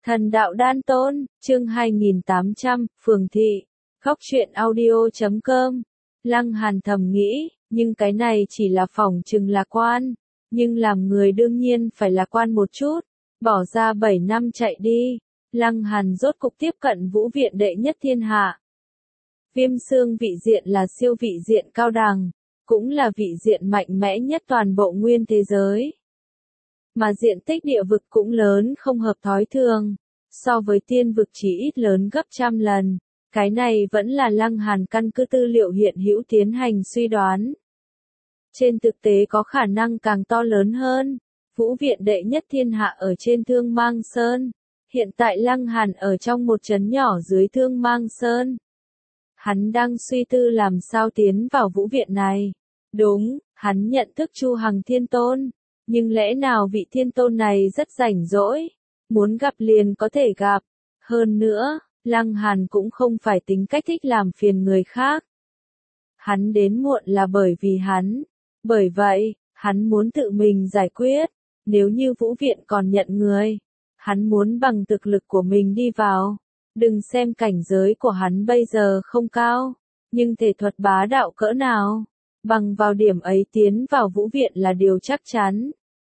Thần đạo đan tôn, chương 2800, Phường Thị, Góc truyện audio.com. Lăng Hàn thầm nghĩ, nhưng cái này chỉ là phỏng chừng lạc quan, nhưng làm người đương nhiên phải lạc quan một chút, bỏ ra 7 năm chạy đi, Lăng Hàn rốt cục tiếp cận vũ viện đệ nhất thiên hạ. Viêm xương vị diện là siêu vị diện cao đẳng, cũng là vị diện mạnh mẽ nhất toàn bộ nguyên thế giới. Mà diện tích địa vực cũng lớn không hợp thói thường, so với tiên vực chỉ ít lớn gấp trăm lần, cái này vẫn là Lăng Hàn căn cứ tư liệu hiện hữu tiến hành suy đoán. Trên thực tế có khả năng càng to lớn hơn, vũ viện đệ nhất thiên hạ ở trên Thương Mang Sơn, hiện tại Lăng Hàn ở trong một trấn nhỏ dưới Thương Mang Sơn. Hắn đang suy tư làm sao tiến vào vũ viện này. Đúng, hắn nhận thức Chu Hằng Thiên Tôn. Nhưng lẽ nào vị thiên tôn này rất rảnh rỗi, muốn gặp liền có thể gặp. Hơn nữa, Lăng Hàn cũng không phải tính cách thích làm phiền người khác. Hắn đến muộn là bởi vì hắn. Bởi vậy, hắn muốn tự mình giải quyết. Nếu như vũ viện còn nhận người, hắn muốn bằng thực lực của mình đi vào. Đừng xem cảnh giới của hắn bây giờ không cao, nhưng thể thuật bá đạo cỡ nào. Bằng vào điểm ấy tiến vào vũ viện là điều chắc chắn.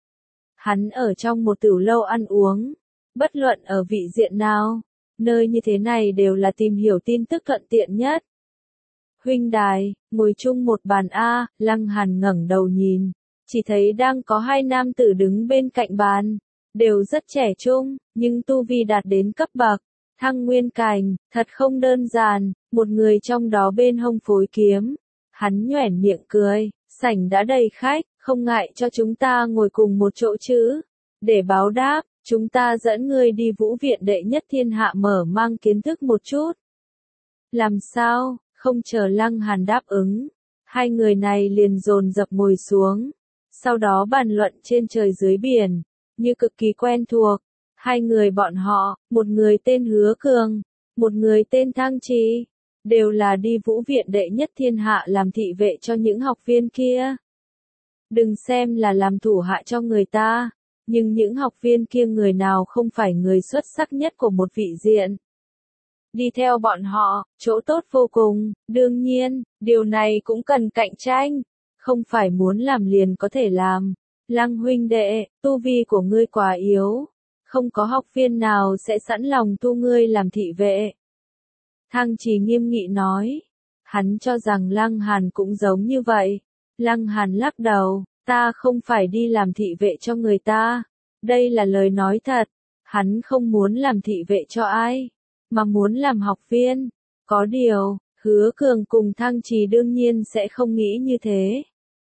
Hắn ở trong một tửu lâu ăn uống, bất luận ở vị diện nào, nơi như thế này đều là tìm hiểu tin tức thuận tiện nhất. Huynh đài, ngồi chung một bàn A, Lăng Hàn ngẩng đầu nhìn, chỉ thấy đang có hai nam tử đứng bên cạnh bàn, đều rất trẻ trung, nhưng tu vi đạt đến cấp bậc Thăng Nguyên Cảnh, thật không đơn giản, một người trong đó bên hông phối kiếm. Hắn nhoẻn miệng cười, sảnh đã đầy khách, không ngại cho chúng ta ngồi cùng một chỗ chứ. Để báo đáp, chúng ta dẫn ngươi đi vũ viện đệ nhất thiên hạ mở mang kiến thức một chút. Làm sao, không chờ Lăng Hàn đáp ứng. Hai người này liền dồn dập ngồi xuống. Sau đó bàn luận trên trời dưới biển, như cực kỳ quen thuộc. Hai người bọn họ, một người tên Hứa Cường, một người tên Thang Trì, đều là đi vũ viện đệ nhất thiên hạ làm thị vệ cho những học viên kia. Đừng xem là làm thủ hạ cho người ta, nhưng những học viên kia người nào không phải người xuất sắc nhất của một vị diện. Đi theo bọn họ, chỗ tốt vô cùng, đương nhiên, điều này cũng cần cạnh tranh, không phải muốn làm liền có thể làm. Lăng huynh đệ, tu vi của ngươi quá yếu, không có học viên nào sẽ sẵn lòng thu ngươi làm thị vệ. Thang Trì nghiêm nghị nói. Hắn cho rằng Lăng Hàn cũng giống như vậy. Lăng Hàn lắc đầu, ta không phải đi làm thị vệ cho người ta. Đây là lời nói thật. Hắn không muốn làm thị vệ cho ai, mà muốn làm học viên. Có điều, Hứa Cường cùng Thang Trì đương nhiên sẽ không nghĩ như thế.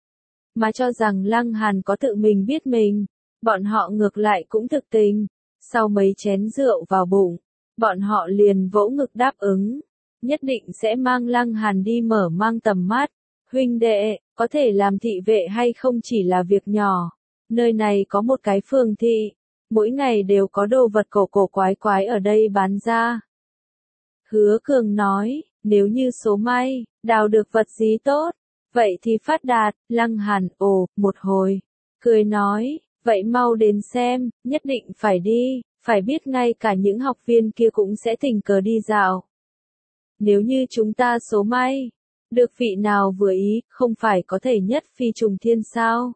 Mà cho rằng Lăng Hàn có tự mình biết mình. Bọn họ ngược lại cũng thực tình. Sau mấy chén rượu vào bụng, bọn họ liền vỗ ngực đáp ứng, nhất định sẽ mang Lăng Hàn đi mở mang tầm mắt. Huynh đệ, có thể làm thị vệ hay không chỉ là việc nhỏ. Nơi này có một cái phường thị, mỗi ngày đều có đồ vật cổ cổ quái quái ở đây bán ra. Hứa Cường nói, nếu như số may, đào được vật gì tốt, vậy thì phát đạt. Lăng Hàn ồ, một hồi, cười nói, vậy mau đến xem, nhất định phải đi. Phải biết ngay cả những học viên kia cũng sẽ tình cờ đi dạo. Nếu như chúng ta số may, được vị nào vừa ý, không phải có thể nhất phi trùng thiên sao?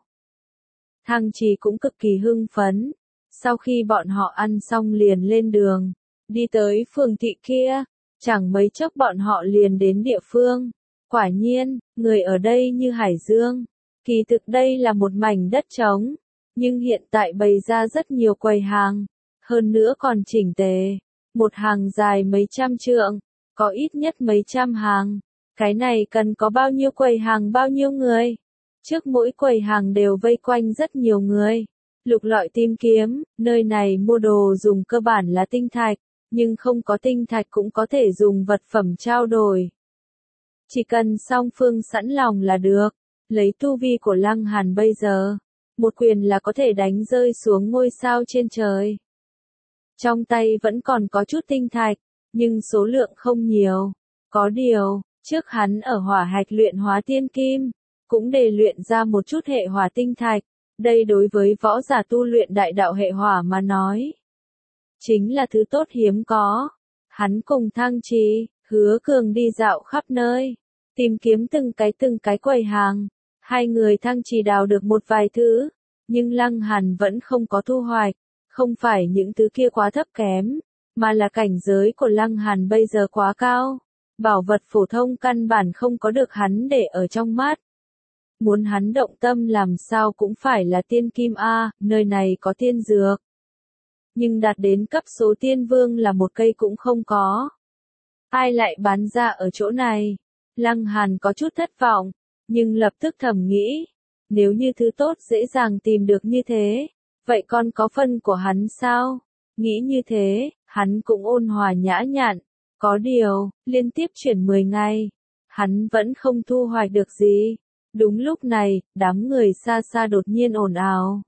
Thang Trì cũng cực kỳ hưng phấn. Sau khi bọn họ ăn xong liền lên đường, đi tới phường thị kia, chẳng mấy chốc bọn họ liền đến địa phương. Quả nhiên, người ở đây như hải dương. Kỳ thực đây là một mảnh đất trống, nhưng hiện tại bày ra rất nhiều quầy hàng. Hơn nữa còn chỉnh tề, một hàng dài mấy trăm trượng, có ít nhất mấy trăm hàng. Cái này cần có bao nhiêu quầy hàng bao nhiêu người? Trước mỗi quầy hàng đều vây quanh rất nhiều người. Lục lọi tìm kiếm, nơi này mua đồ dùng cơ bản là tinh thạch, nhưng không có tinh thạch cũng có thể dùng vật phẩm trao đổi. Chỉ cần song phương sẵn lòng là được. Lấy tu vi của Lăng Hàn bây giờ, một quyền là có thể đánh rơi xuống ngôi sao trên trời. Trong tay vẫn còn có chút tinh thạch, nhưng số lượng không nhiều. Có điều, trước hắn ở hỏa hạch luyện hóa tiên kim, cũng để luyện ra một chút hệ hỏa tinh thạch. Đây đối với võ giả tu luyện đại đạo hệ hỏa mà nói, chính là thứ tốt hiếm có. Hắn cùng Thăng Trì, Hứa Cường đi dạo khắp nơi, tìm kiếm từng cái quầy hàng. Hai người Thăng Trì đào được một vài thứ, nhưng Lăng Hàn vẫn không có thu hoạch. Không phải những thứ kia quá thấp kém, mà là cảnh giới của Lăng Hàn bây giờ quá cao. Bảo vật phổ thông căn bản không có được hắn để ở trong mắt. Muốn hắn động tâm làm sao cũng phải là tiên kim A, nơi này có tiên dược. Nhưng đạt đến cấp số tiên vương là một cây cũng không có. Ai lại bán ra ở chỗ này? Lăng Hàn có chút thất vọng, nhưng lập tức thầm nghĩ. Nếu như thứ tốt dễ dàng tìm được như thế, vậy còn có phần của hắn sao? Nghĩ như thế, hắn cũng ôn hòa nhã nhặn. Có điều, liên tiếp chuyển 10 ngày, hắn vẫn không thu hoạch được gì. Đúng lúc này, đám người xa xa đột nhiên ồn ào.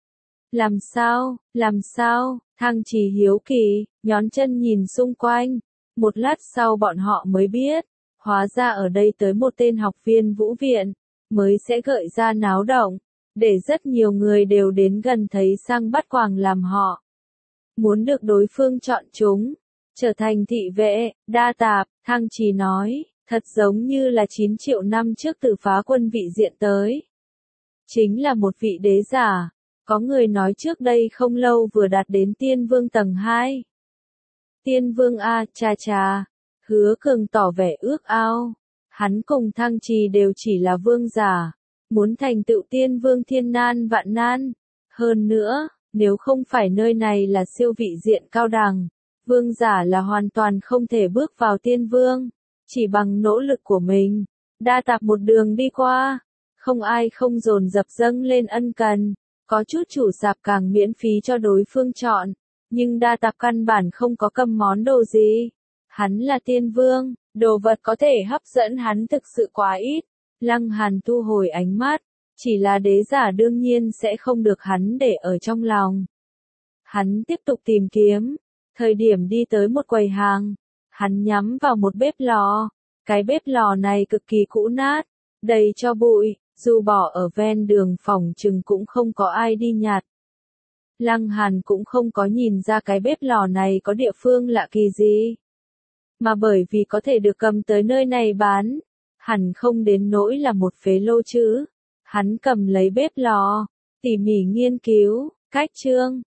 Làm sao, Thăng Trì hiếu kỳ, nhón chân nhìn xung quanh. Một lát sau bọn họ mới biết, hóa ra ở đây tới một tên học viên vũ viện, mới sẽ gợi ra náo động, để rất nhiều người đều đến gần thấy sang bắt quàng làm họ. Muốn được đối phương chọn chúng, trở thành thị vệ, đa tạp, Thăng Trì nói, thật giống như là 9 triệu năm trước từ phá quân vị diện tới. Chính là một vị đế giả, có người nói trước đây không lâu vừa đạt đến tiên vương tầng 2. Tiên vương A, cha, Hứa Cường tỏ vẻ ước ao. Hắn cùng Thăng Trì đều chỉ là vương giả, muốn thành tựu tiên vương thiên nan vạn nan. Hơn nữa, nếu không phải nơi này là siêu vị diện cao đẳng, vương giả là hoàn toàn không thể bước vào tiên vương. Chỉ bằng nỗ lực của mình, đa tạp một đường đi qua, không ai không dồn dập dâng lên ân cần. Có chút chủ sạp càng miễn phí cho đối phương chọn, nhưng đa tạp căn bản không có cầm món đồ gì. Hắn là tiên vương, đồ vật có thể hấp dẫn hắn thực sự quá ít. Lăng Hàn thu hồi ánh mắt, chỉ là đế giả đương nhiên sẽ không được hắn để ở trong lòng. Hắn tiếp tục tìm kiếm, thời điểm đi tới một quầy hàng, hắn nhắm vào một bếp lò. Cái bếp lò này cực kỳ cũ nát, đầy cho bụi, dù bỏ ở ven đường phòng chừng cũng không có ai đi nhặt. Lăng Hàn cũng không có nhìn ra cái bếp lò này có địa phương lạ kỳ gì. Mà bởi vì có thể được cầm tới nơi này bán, hẳn không đến nỗi là một phế lô chứ. Hắn cầm lấy bếp lò, tỉ mỉ nghiên cứu, cách trương,